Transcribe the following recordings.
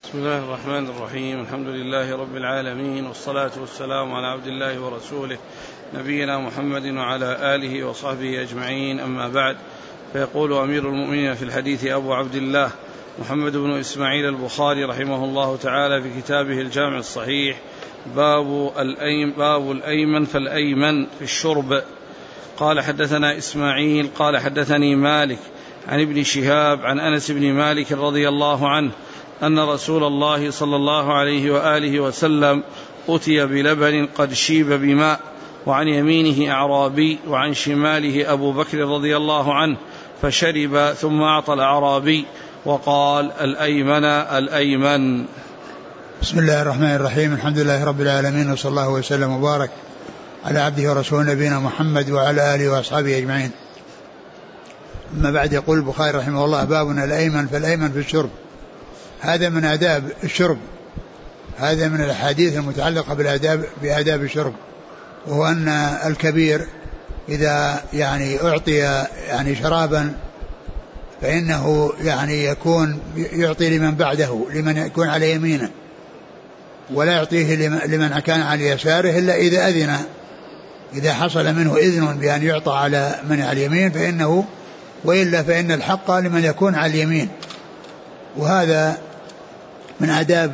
بسم الله الرحمن الرحيم. الحمد لله رب العالمين، والصلاة والسلام على عبد الله ورسوله نبينا محمد وعلى آله وصحبه أجمعين، أما بعد. فيقول أمير المؤمنين في الحديث أبو عبد الله محمد بن إسماعيل البخاري رحمه الله تعالى في كتابه الجامع الصحيح: باب الأيمن فالأيمن في الشرب. قال حدثنا إسماعيل قال حدثني مالك عن ابن شهاب عن أنس بن مالك رضي الله عنه أن رسول الله صلى الله عليه وآله وسلم أتي بلبن قد شيب بماء، وعن يمينه أعرابي وعن شماله أبو بكر رضي الله عنه، فشرب ثم أعطى الأعرابي وقال: الأيمن الأيمن. بسم الله الرحمن الرحيم. الحمد لله رب العالمين، وصلى الله وسلم وبارك على عبده ورسوله نبينا محمد وعلى آله وأصحابه أجمعين. أما بعد، يقول البخاري رحمه الله: بابنا الأيمن فالأيمن في الشرب. هذا من آداب الشرب، هذا من الأحاديث المتعلقة بآداب الشرب، وهو أن الكبير إذا أعطي شرابا فإنه يكون يعطي لمن بعده، لمن يكون على يمينه، ولا يعطيه لمن كان على يساره إلا إذا أذن، إذا حصل منه إذن بأن يعطى على من على اليمين فإنه، وإلا فإن الحق لمن يكون على اليمين. وهذا من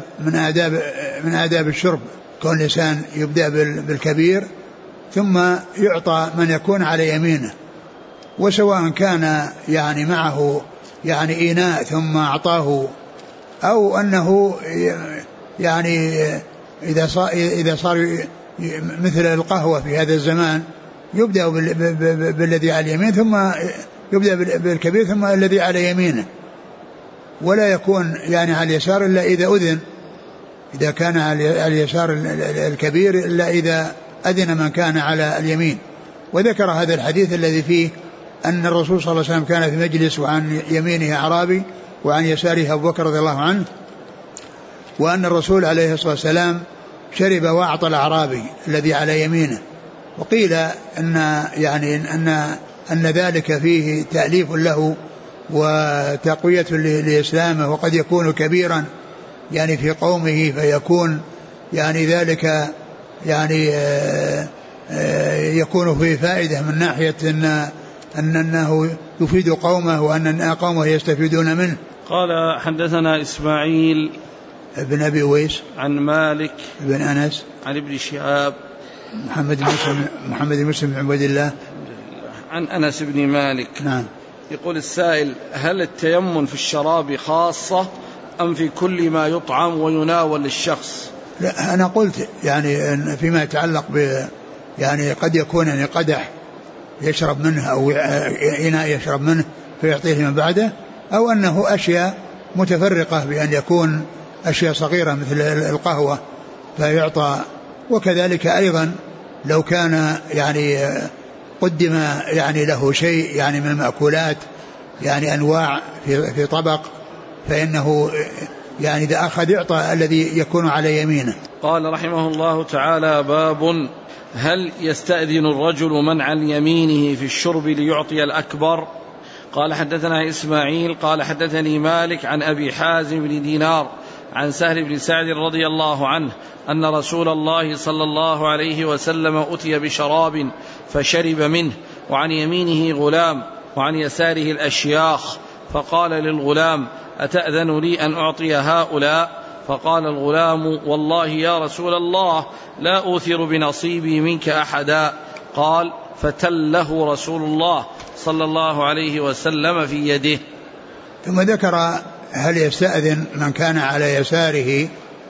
آداب الشرب، كون الإنسان يبدأ بالكبير ثم يعطى من يكون على يمينه، وسواء كان معه إناء ثم أعطاه، أو أنه إذا صار مثل القهوة في هذا الزمان يبدأ بالذي على اليمين ثم يبدأ بالكبير ثم الذي على يمينه، ولا يكون على اليسار إلا إذا أذن، إذا كان على اليسار الكبير إلا إذا أذن من كان على اليمين. وذكر هذا الحديث الذي فيه أن الرسول صلى الله عليه وسلم كان في مجلس وعن يمينه أعرابي وعن يساره أبو بكر رضي الله عنه، وأن الرسول عليه الصلاة والسلام شرب وأعطى الأعرابي الذي على يمينه. وقيل أن ذلك فيه تأليف له وتقوية لإسلامه، وقد يكون كبيرا في قومه، فيكون ذلك يكون فيه فائدة من ناحية أنه يفيد قومه وأن قومه يستفيدون منه. قال حدثنا إسماعيل ابن أبي ويس عن مالك بن أنس عن ابن شهاب محمد بن مسلم بن عبد الله عن أنس بن مالك. نعم. يقول السائل: هل التيمم في الشراب خاصة أم في كل ما يطعم ويناول للشخص؟ لا، أنا قلت فيما يتعلق قد يكون قدح يشرب منه أو إناء يشرب منه فيعطيه من بعده، أو أنه أشياء متفرقة بأن يكون أشياء صغيرة مثل القهوة فيعطى. وكذلك أيضا لو كان قدم له شيء من المأكولات أنواع في طبق، فإنه إذا أخذ يعطى الذي يكون على يمينه. قال رحمه الله تعالى: باب هل يستأذن الرجل من عن يمينه في الشرب ليعطي الأكبر؟ قال حدثنا إسماعيل قال حدثني مالك عن أبي حازم بن دينار عن سهل بن سعد رضي الله عنه أن رسول الله صلى الله عليه وسلم أتي بشراب فشرب منه، وعن يمينه غلام وعن يساره الأشياخ، فقال للغلام: أتأذن لي أن أعطي هؤلاء؟ فقال الغلام: والله يا رسول الله لا أوثر بنصيبي منك أحدا. قال: فتله رسول الله صلى الله عليه وسلم في يده. ثم ذكر هل يستأذن من كان على يساره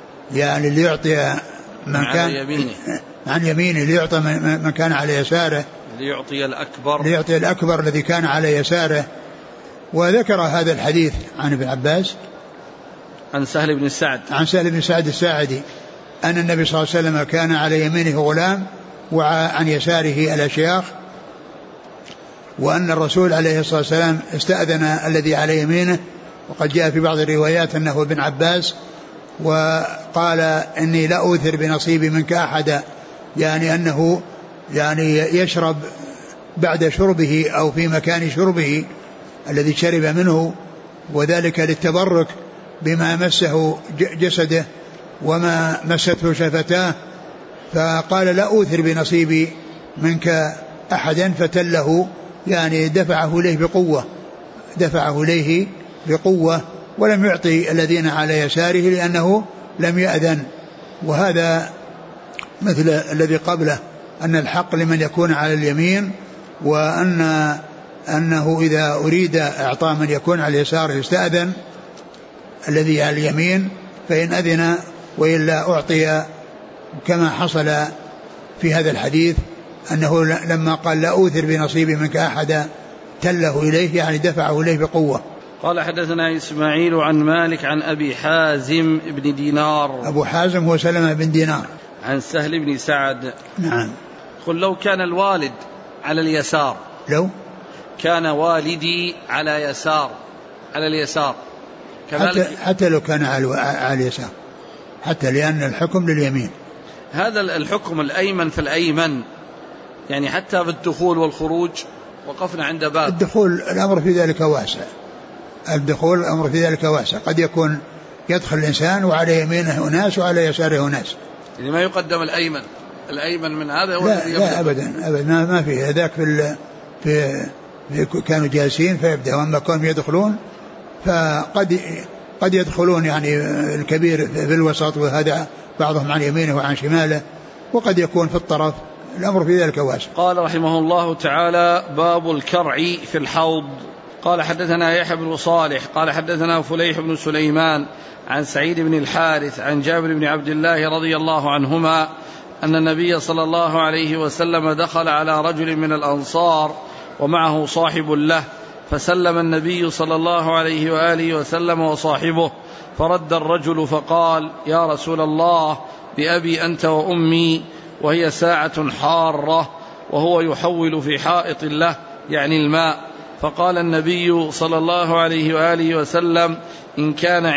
ليعطي من كان عن يمينه ليعطي من كان على يساره ليعطي الأكبر الذي كان على يساره. وذكر هذا الحديث عن ابن عباس عن سهل بن سعد الساعدي أن النبي صلى الله عليه وسلم كان على يمينه غلام وعن يساره الأشياخ، وأن الرسول عليه الصلاة والسلام استأذن الذي على يمينه. وقد جاء في بعض الروايات أنه ابن عباس، وقال: إني لا أوثر بنصيبي منك أحدا، أنه يشرب بعد شربه أو في مكان شربه الذي شرب منه، وذلك للتبرك بما مسه جسده وما مسته شفتاه، فقال لا أوثر بنصيبي منك أحدا، فتله يعني دفعه إليه بقوة ولم يعطي الذين على يساره لأنه لم يأذن. وهذا مثل الذي قبله، أن الحق لمن يكون على اليمين، وأنه إذا أريد إعطاء من يكون على اليسار يستأذن الذي على اليمين فإن أذن، وإلا أعطي، كما حصل في هذا الحديث أنه لما قال لا أوثر بنصيبي منك أحدا تله إليه، يعني دفعه إليه بقوة. قال حدثنا إسماعيل عن مالك عن أبي حازم بن دينار. أبو حازم هو سلمة بن دينار. عن سهل بن سعد. نعم. قل لو كان الوالد على اليسار، لو كان والدي على اليسار حتى لو كان على اليسار، حتى لأن الحكم لليمين. هذا الحكم الأيمن في الأيمن، يعني حتى بالدخول والخروج. وقفنا عند باب الدخول، الأمر في ذلك واسع. قد يكون يدخل الإنسان وعلى يمينه أناس وعلى يساره أناس، يعني ما يقدم الأيمن من هذا. لا أبدا ما فيه ذاك. في كانوا جالسين فيبدأ، وأما كانوا يدخلون فقد يدخلون يعني الكبير في الوسط، وهذا بعضهم عن يمينه وعن شماله، وقد يكون في الطرف. الأمر في ذلك واسع. قال رحمه الله تعالى: باب الكرع في الحوض. قال حدثنا يحيى بن صالح قال حدثنا فليح بن سليمان عن سعيد بن الحارث عن جابر بن عبد الله رضي الله عنهما أن النبي صلى الله عليه وسلم دخل على رجل من الأنصار ومعه صاحب له، فسلم النبي صلى الله عليه وآله وسلم وصاحبه، فرد الرجل فقال: يا رسول الله، بأبي أنت وأمي، وهي ساعة حارة، وهو يحول في حائط له، يعني الماء. فقال النبي صلى الله عليه وآله وسلم: إن كان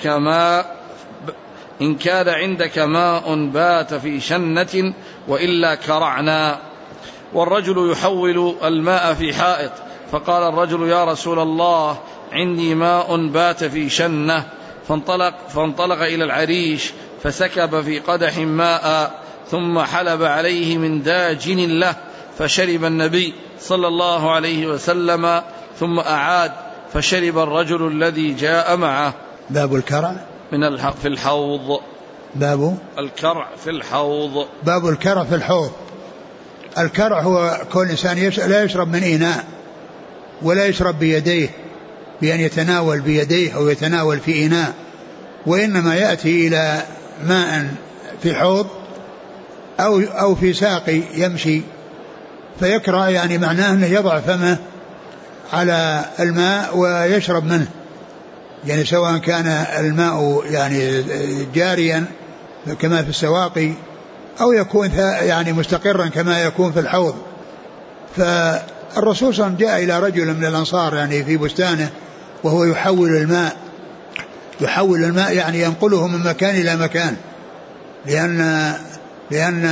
عندك ماء بات في شنة وإلا كرعنا. والرجل يحول الماء في حائط، فقال الرجل: يا رسول الله، عندي ماء بات في شنة. فانطلق إلى العريش فسكب في قدح ماء، ثم حلب عليه من داجن له، فشرب النبي صلى الله عليه وسلم، ثم أعاد فشرب الرجل الذي جاء معه. باب الكرع في الحوض. باب الكرع في الحوض. باب الكرع في الحوض. الكرع هو كل إنسان لا يشرب من إناء، ولا يشرب بيديه، بأن يتناول بيديه أو يتناول في إناء، وإنما يأتي إلى ماء في حوض أو في ساقي يمشي فيكرع، يعني معناه أنه يضع فمه على الماء ويشرب منه، يعني سواء كان الماء يعني جاريا كما في السواقي أو يكون يعني مستقرا كما يكون في الحوض. فالرسول صلى الله عليه وسلم جاء إلى رجل من الأنصار يعني في بستانه وهو يحول الماء يعني ينقله من مكان إلى مكان، لأن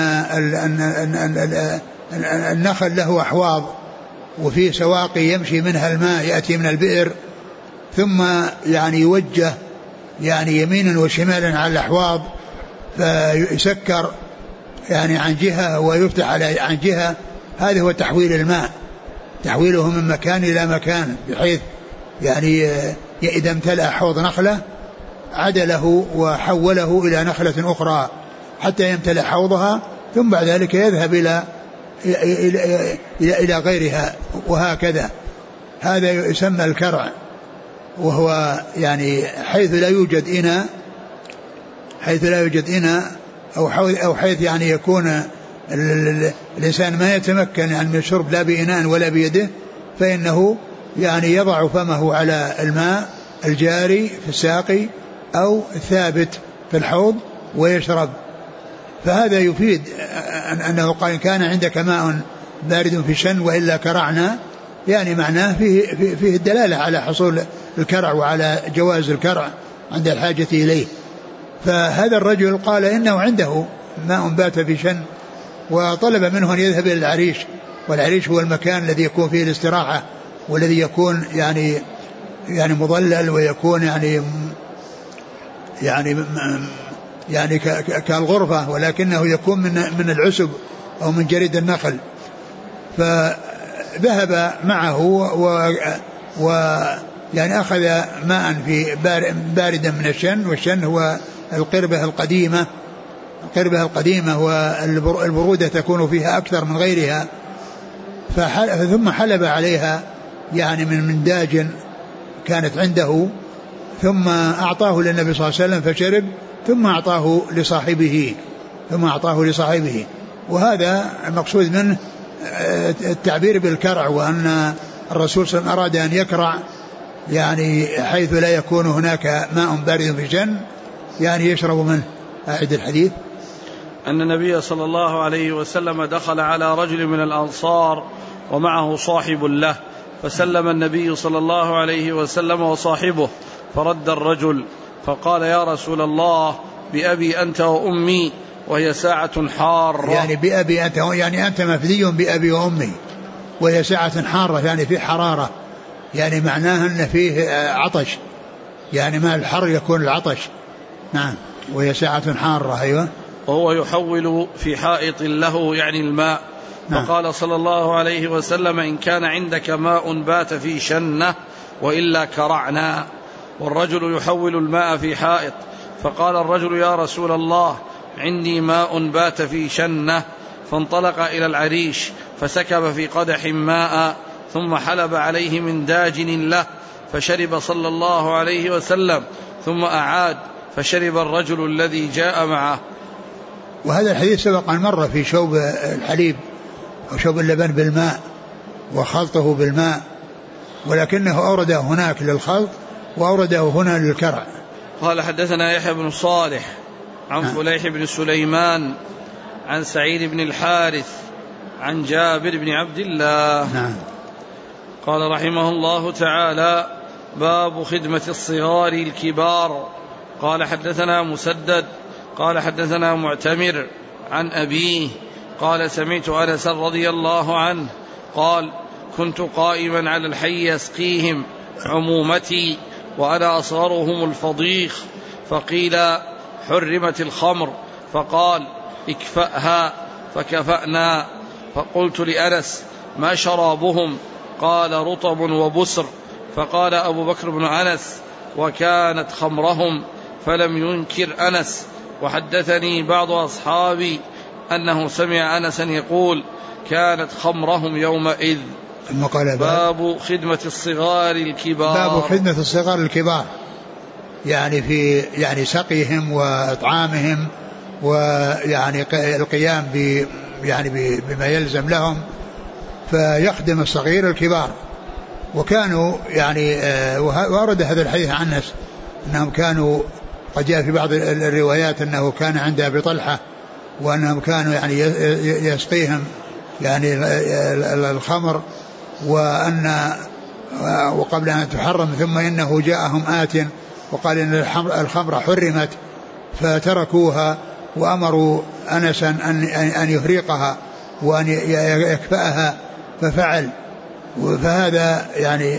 النخل له أحواض وفيه سواقي يمشي منها الماء، يأتي من البئر ثم يعني يوجه يعني يمينا وشمالا على الأحواض، فيسكر يعني عن جهة ويفتح عن جهة. هذا هو تحويل الماء، تحويله من مكان إلى مكان، بحيث يعني إذا امتلأ حوض نخلة عدله وحوله إلى نخلة أخرى حتى يمتلأ حوضها، ثم بعد ذلك يذهب إلى غيرها، وهكذا. هذا يسمى الكرع، وهو يعني حيث لا يوجد إناء أو حيث يعني يكون الإنسان ما يتمكن من الشرب لا بإناء ولا بيده، فإنه يعني يضع فمه على الماء الجاري في الساقي أو الثابت في الحوض ويشرب. فهذا يفيد أنه قال: كان عندك ماء بارد في شن وإلا كرعنا، يعني معناه فيه الدلالة على حصول الكرع وعلى جواز الكرع عند الحاجة إليه. فهذا الرجل قال إنه عنده ماء بات في شن، وطلب منه أن يذهب إلى العريش، والعريش هو المكان الذي يكون فيه الاستراحة، والذي يكون يعني مضلل، ويكون يعني كالغرفة، ولكنه يكون من العسب أو من جريد النخل. فذهب معه يعني أخذ ماء في باردا من الشن، والشن هو القربة القديمة والبرودة تكون فيها أكثر من غيرها. ثم حلب عليها يعني من داج كانت عنده، ثم أعطاه للنبي صلى الله عليه وسلم فشرب، ثم أعطاه لصاحبه. وهذا المقصود منه التعبير بالكرع، وأن الرسول صلى الله عليه وسلم أراد أن يكرع يعني حيث لا يكون هناك ماء بارد في جن يعني يشرب منه. أعد الحديث. أن النبي صلى الله عليه وسلم دخل على رجل من الأنصار ومعه صاحب له، فسلم النبي صلى الله عليه وسلم وصاحبه، فرد الرجل فقال: يا رسول الله، بأبي أنت وأمي، وهي ساعة حارة. يعني بأبي أنت، يعني أنت مفدي بأبي وأمي، وهي ساعة حارة يعني في حرارة، يعني معناها أن فيه عطش، يعني ما الحر يكون العطش. نعم. وهي ساعة حارة. أيوة. وهو يحول في حائط له يعني الماء. نعم. فقال صلى الله عليه وسلم: إن كان عندك ماء بات في شنة وإلا كرعنا. والرجل يحول الماء في حائط. فقال الرجل: يا رسول الله، عندي ماء بات في شنة. فانطلق إلى العريش فسكب في قدح ماء، ثم حلب عليه من داجن له، فشرب صلى الله عليه وسلم، ثم أعاد فشرب الرجل الذي جاء معه. وهذا الحديث سبق أن مر في شوب الحليب أو شوب اللبن بالماء وخلطه بالماء، ولكنه أورده هناك للخلط وأورده هنا للكرع. قال: حدثنا يحيى بن صالح عن فليح بن سليمان عن سعيد بن الحارث عن جابر بن عبد الله. نعم. قال رحمه الله تعالى: باب خدمة الصغار الكبار. قال: حدثنا مسدد قال: حدثنا معتمر عن أبيه قال: سمعت أنس رضي الله عنه قال: كنت قائما على الحي يسقيهم عمومتي وأنا أصغرهم الفضيخ، فقيل: حرمت الخمر، فقال: اكفأها، فكفأنا. فقلت لأنس: ما شرابهم؟ قال: رطب وبسر. فقال أبو بكر بن أنس: وكانت خمرهم. فلم ينكر أنس. وحدثني بعض أصحابي أنه سمع أنسا يقول: كانت خمرهم يومئذ. باب خدمة الصغار الكبار. باب خدمة الصغار الكبار، يعني في يعني سقيهم وإطعامهم، ويعني القيام بما يلزم لهم، فيخدم الصغير الكبار. وكانوا يعني وورد هذا الحديث عن أنس أنهم كانوا، قد جاء في بعض الروايات أنه كان عند أبي طلحة، وأنهم كانوا يعني يسقيهم يعني الخمر، وقبل أن تحرم، ثم إنه جاءهم آت وقال إن الخمر حرمت، فتركوها وأمروا أنسا أن يهريقها وأن يكفأها، ففعل. فهذا يعني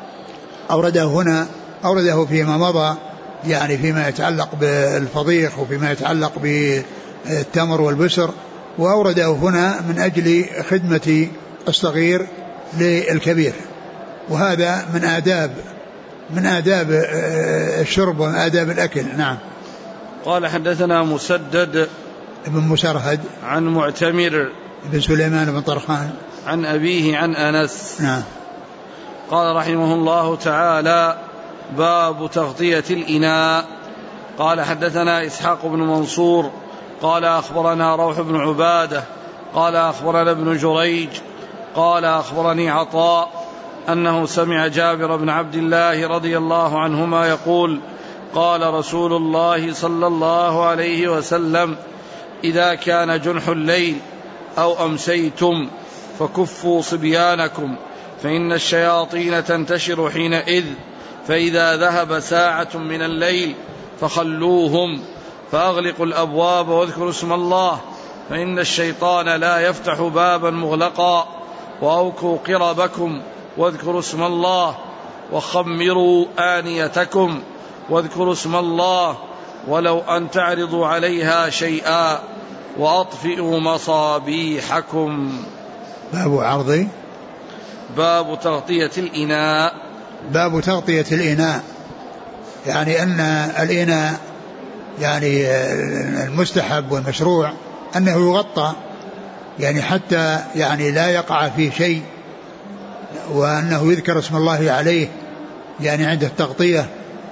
أورده فيما مضى، يعني فيما يتعلق بالفضيخ وفيما يتعلق بالتمر والبسر، وأورده هنا من أجل خدمة الصغير للكبير. وهذا من آداب الشرب ومن آداب الأكل. نعم. قال: حدثنا مسدد ابن مسرهد عن معتمر بن سليمان بن طرخان عن أبيه عن أنس. نعم. قال رحمه الله تعالى: باب تغطية الإناء. قال: حدثنا إسحاق بن منصور قال: أخبرنا روح بن عبادة قال: أخبرنا ابن جريج قال: أخبرني عطاء أنه سمع جابر بن عبد الله رضي الله عنهما يقول: قال رسول الله صلى الله عليه وسلم: إذا كان جنح الليل أو أمسيتم فكفوا صبيانكم، فإن الشياطين تنتشر حينئذ، فإذا ذهب ساعة من الليل فخلوهم، فأغلقوا الأبواب واذكروا اسم الله، فإن الشيطان لا يفتح بابا مغلقا، وأوكوا قربكم واذكروا اسم الله، وخمروا آنيتكم واذكروا اسم الله، ولو أن تعرضوا عليها شيئا وأطفئوا مصابيحكم. باب عرض باب تغطية الإناء. باب تغطية الإناء، يعني أن الإناء يعني المستحب والمشروع أنه يغطى، يعني حتى يعني لا يقع فيه شيء، وأنه يذكر اسم الله عليه يعني عند التغطية،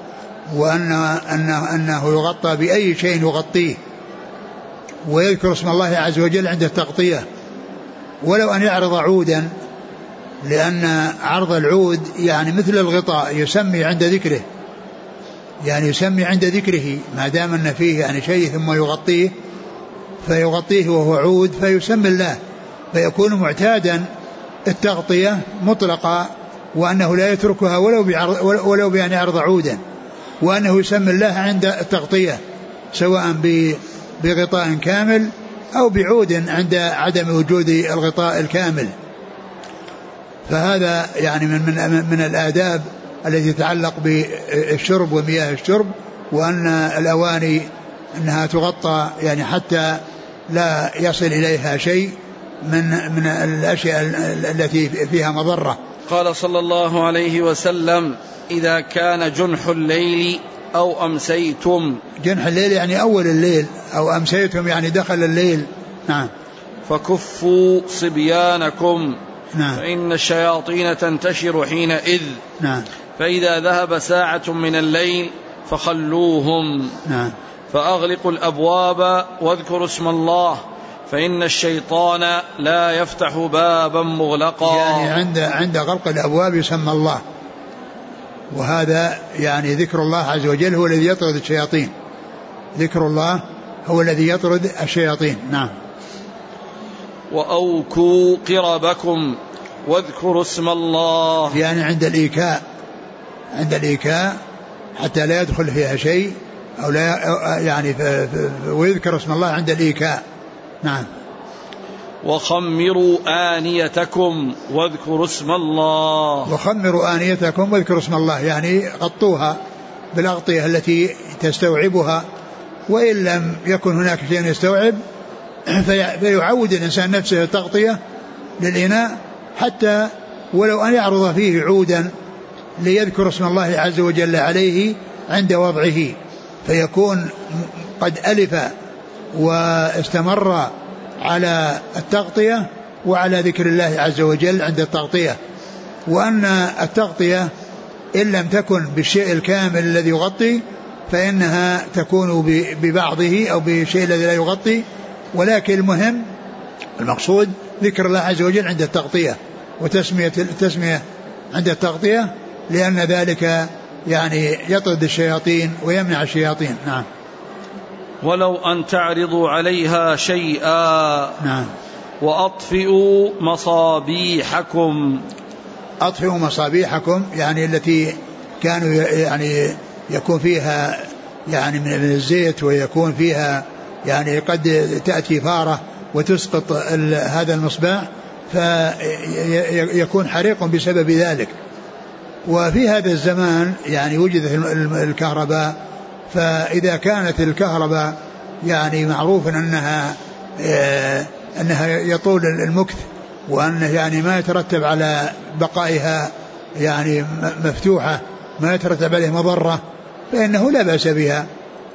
وأنه يغطى بأي شيء يغطيه، ويذكر اسم الله عز وجل عند التغطية، ولو أن يعرض عودا، لأن عرض العود يعني مثل الغطاء يسمي عند ذكره، يعني يسمي عند ذكره ما دام أن فيه يعني شيء ثم يغطيه، فيغطيه وهو عود فيسمي الله، فيكون معتادا التغطية مطلقة، وأنه لا يتركها ولو بأن يعرض عودا، وأنه يسمي الله عند التغطية سواء بغطاء كامل أو بعود عند عدم وجود الغطاء الكامل. فهذا يعني من الآداب التي تتعلق بالشرب ومياه الشرب، وأن الأواني أنها تغطى يعني حتى لا يصل إليها شيء من الأشياء التي فيها مضرة. قال صلى الله عليه وسلم: إذا كان جنح الليل أو أمسيتم. جنح الليل يعني أول الليل، أو أمسيتم يعني دخل الليل. نعم. فكفوا صبيانكم. نعم. فإن الشياطين تنتشر حينئذ. نعم. فإذا ذهب ساعة من الليل فخلوهم. نعم. فأغلقوا الأبواب واذكروا اسم الله، فإن الشيطان لا يفتح بابا مغلقا. يعني عند غلق الأبواب يسمى الله، وهذا يعني ذكر الله عز وجل هو الذي يطرد الشياطين، ذكر الله هو الذي يطرد الشياطين. نعم. وأوكوا قربكم واذكروا اسم الله، يعني عند الإيكاء حتى لا يدخل فيها شيء أو لا يعني ويذكر اسم الله عند الإيكاء. نعم. وخمروا آنيتكم واذكروا اسم الله. وخمروا آنيتكم واذكروا اسم الله، يعني غطوها بالأغطية التي تستوعبها، وإن لم يكن هناك شيء يستوعب فيعود الإنسان نفسه التغطية للإناء، حتى ولو أن يعرض فيه عودا ليذكر اسم الله عز وجل عليه عند وضعه، فيكون قد ألف واستمر على التغطية وعلى ذكر الله عز وجل عند التغطية. وأن التغطية إن لم تكن بالشيء الكامل الذي يغطي فإنها تكون ببعضه أو بشيء الذي لا يغطي، ولكن المهم المقصود ذكر الله عز وجل عند التغطية التسمية عند التغطية، لأن ذلك يعني يطرد الشياطين ويمنع الشياطين. نعم. ولو أن تعرضوا عليها شيئا. نعم. وأطفئوا مصابيحكم. أطفئوا مصابيحكم يعني التي كانوا يعني يكون فيها يعني من الزيت، ويكون فيها يعني قد تأتي فارة وتسقط هذا المصباح فيكون حريق بسبب ذلك. وفي هذا الزمان يعني وجدت الكهرباء، فإذا كانت الكهرباء يعني معروف أنها يطول المكث، وأنه يعني ما يترتب على بقائها يعني مفتوحة، ما يترتب عليه مضرة، فإنه لا بأس بها.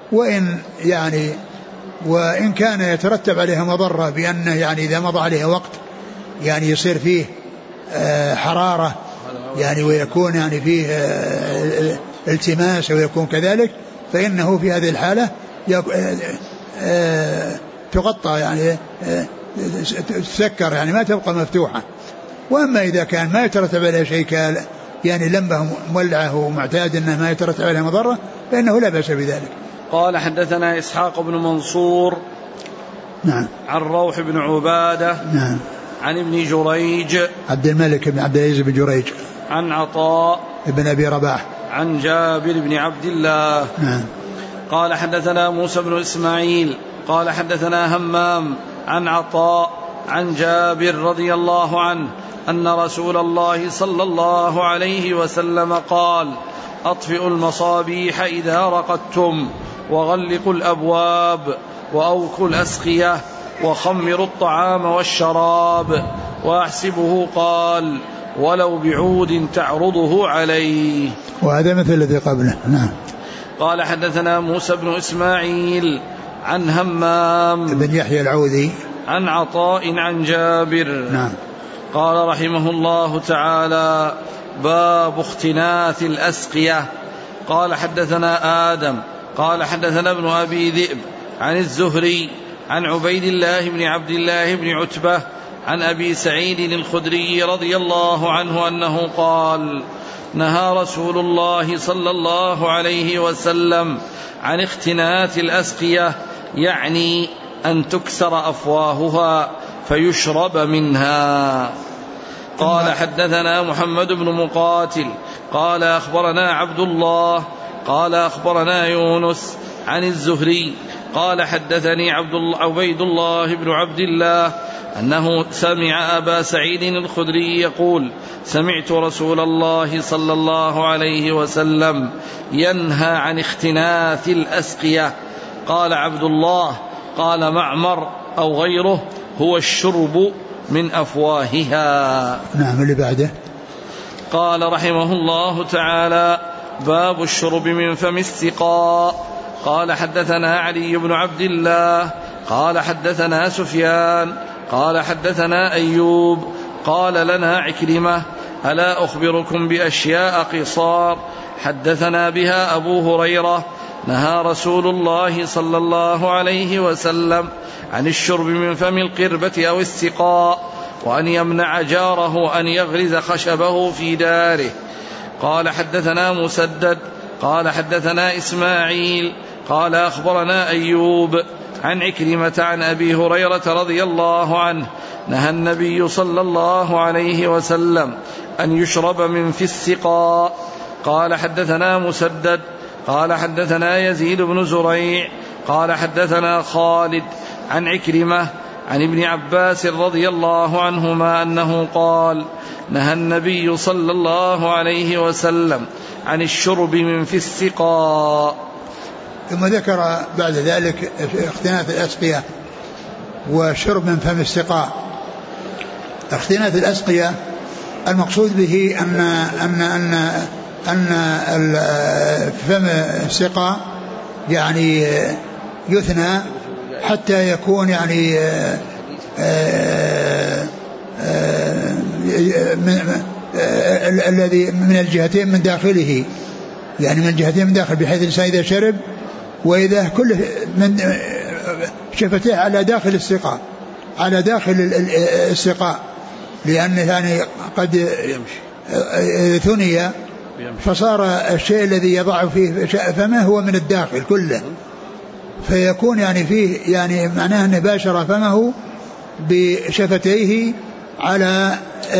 وإن كان يترتب عليها مضرة بأنه يعني إذا مضى عليها وقت يعني يصير فيه حرارة يعني ويكون يعني فيه التماس ويكون كذلك، فإنه في هذه الحالة تغطى يعني تسكر يعني ما تبقى مفتوحة. وأما إذا كان ما يترتب عليه شيء يعني لمبة مولعة ومعتاد أنه ما يترتب عليه مضرة فإنه لا بأس بذلك. قال: حدثنا إسحاق بن منصور. نعم. عن روح بن عبادة. نعم. عن ابن جريج عبد الملك بن عبد العزيز بن جريج. عن عطاء ابن أبي رباح. عن جابر بن عبد الله. نعم. قال: حدثنا موسى بن إسماعيل قال: حدثنا همام عن عطاء عن جابر رضي الله عنه أن رسول الله صلى الله عليه وسلم قال: أطفئوا المصابيح إذا رقدتم وغلقوا الأبواب وأوكوا الأسقية وخمروا الطعام والشراب. وأحسبه قال ولو بعود تعرضه عليه. وهذا مثل الذي قبله. نعم. قال حدثنا موسى بن إسماعيل عن همام بن يحيى العوذي عن عطاء عن جابر. نعم. قال رحمه الله تعالى باب اختناث الأسقية. قال حدثنا آدم قال حدثنا ابن أبي ذئب عن الزهري عن عبيد الله بن عبد الله بن عتبة عن أبي سعيد الخدري رضي الله عنه أنه قال نهى رسول الله صلى الله عليه وسلم عن اختناث الأسقية، يعني أن تكسر أفواهها فيشرب منها. قال حدثنا محمد بن مقاتل قال أخبرنا عبد الله قال أخبرنا يونس عن الزهري قال حدثني عبيد الله بن عبد الله أنه سمع أبا سعيد الخدري يقول سمعت رسول الله صلى الله عليه وسلم ينهى عن اختناث الأسقية. قال عبد الله قال معمر أو غيره هو الشرب من أفواهها. نعم. اللي بعده قال رحمه الله تعالى باب الشرب من فم السقاء. قال حدثنا علي بن عبد الله قال حدثنا سفيان قال حدثنا أيوب قال لنا عكرمة ألا أخبركم بأشياء قصار حدثنا بها أبو هريرة نهى رسول الله صلى الله عليه وسلم عن الشرب من فم القربة أو السقاء، وأن يمنع جاره أن يغرز خشبه في داره. قال حدثنا مسدد قال حدثنا إسماعيل قال أخبرنا أيوب عن عكرمة عن أبي هريرة رضي الله عنه نهى النبي صلى الله عليه وسلم أن يشرب من في السقاء. قال حدثنا مسدد قال حدثنا يزيد بن زريع قال حدثنا خالد عن عكرمة عن ابن عباس رضي الله عنهما أنه قال نهى النبي صلى الله عليه وسلم عن الشرب من في السقاء. ثم ذكر بعد ذلك اختناث الأسقية وشرب من فم السقاء. اختناث الأسقية المقصود به أن فم السقاء يعني يثنى حتى يكون يعني الذي من الجهتين من داخله، يعني من الجهتين من داخل، بحيث الإنسان إذا شرب وإذا كل من شفتيه على داخل السقاء، على داخل السقاء، لأنه يعني قد ثني فصار الشيء الذي يضع فيه فمه هو من الداخل كله، فيكون يعني فيه يعني معناه أنه باشر فمه بشفتيه على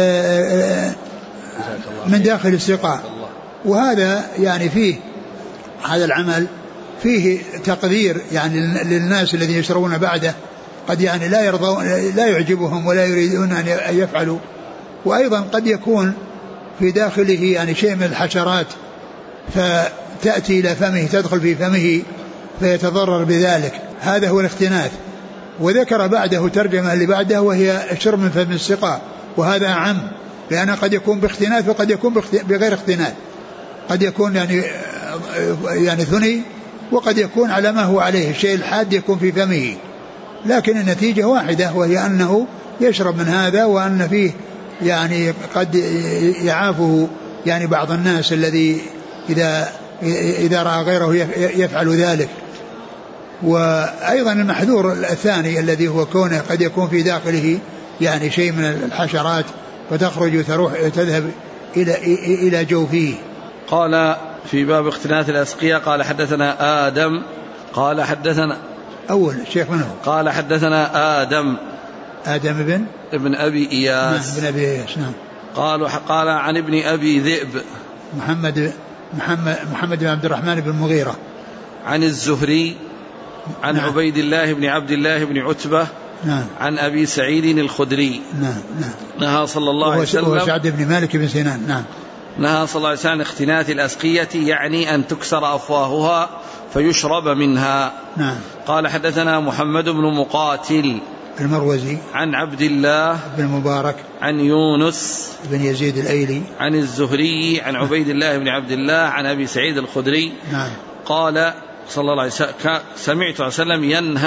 من داخل السقاء. وهذا يعني فيه هذا العمل فيه تقدير يعني للناس الذين يشربون بعده، قد يعني لا يرضون، لا يعجبهم ولا يريدون أن يفعلوا. وأيضا قد يكون في داخله يعني شيء من الحشرات فتأتي إلى فمه، تدخل في فمه فيتضرر بذلك. هذا هو الاختناث. وذكر بعده ترجمة اللي بعده وهي الشرب من فم السقاء، وهذا أعم، لأنه قد يكون باختناث وقد يكون بغير اختناث، قد يكون يعني ثني، وقد يكون على ما هو عليه الشيء الحاد يكون في فمه، لكن النتيجة واحدة، وهي أنه يشرب من هذا، وأن فيه يعني قد يعافه يعني بعض الناس الذي إذا رأى غيره يفعل ذلك. وأيضا المحذور الثاني الذي هو كونه قد يكون في داخله يعني شيء من الحشرات وتخرج وتروح تذهب إلى جوفه. قال في باب اختناث الأسقية قال حدثنا آدم قال حدثنا أول الشيخ منه قال حدثنا آدم ابن أبي إياس. نعم ابن أبي إياس. نعم. قال عن ابن أبي ذئب محمد بن عبد الرحمن بن المغيرة عن الزهري عن نعم. عبيد الله بن عبد الله بن عتبة نعم. عن أبي سعيد الخدري. نعم. نهى صلى الله عليه وسلم وسعد بن مالك بن سنان. نعم. نهى صلى الله عليه وسلم اختناث الأسقية، يعني أن تكسر أفواهها فيشرب منها. نعم. قال حدثنا محمد بن مقاتل المروزي عن عبد الله بن المبارك عن يونس بن يزيد الأيلي عن الزهري عن عبيد الله بن عبد الله عن أبي سعيد الخدري. نعم. قال صلى الله عليه وسلم سمعت صلى الله عليه وسلم ينهى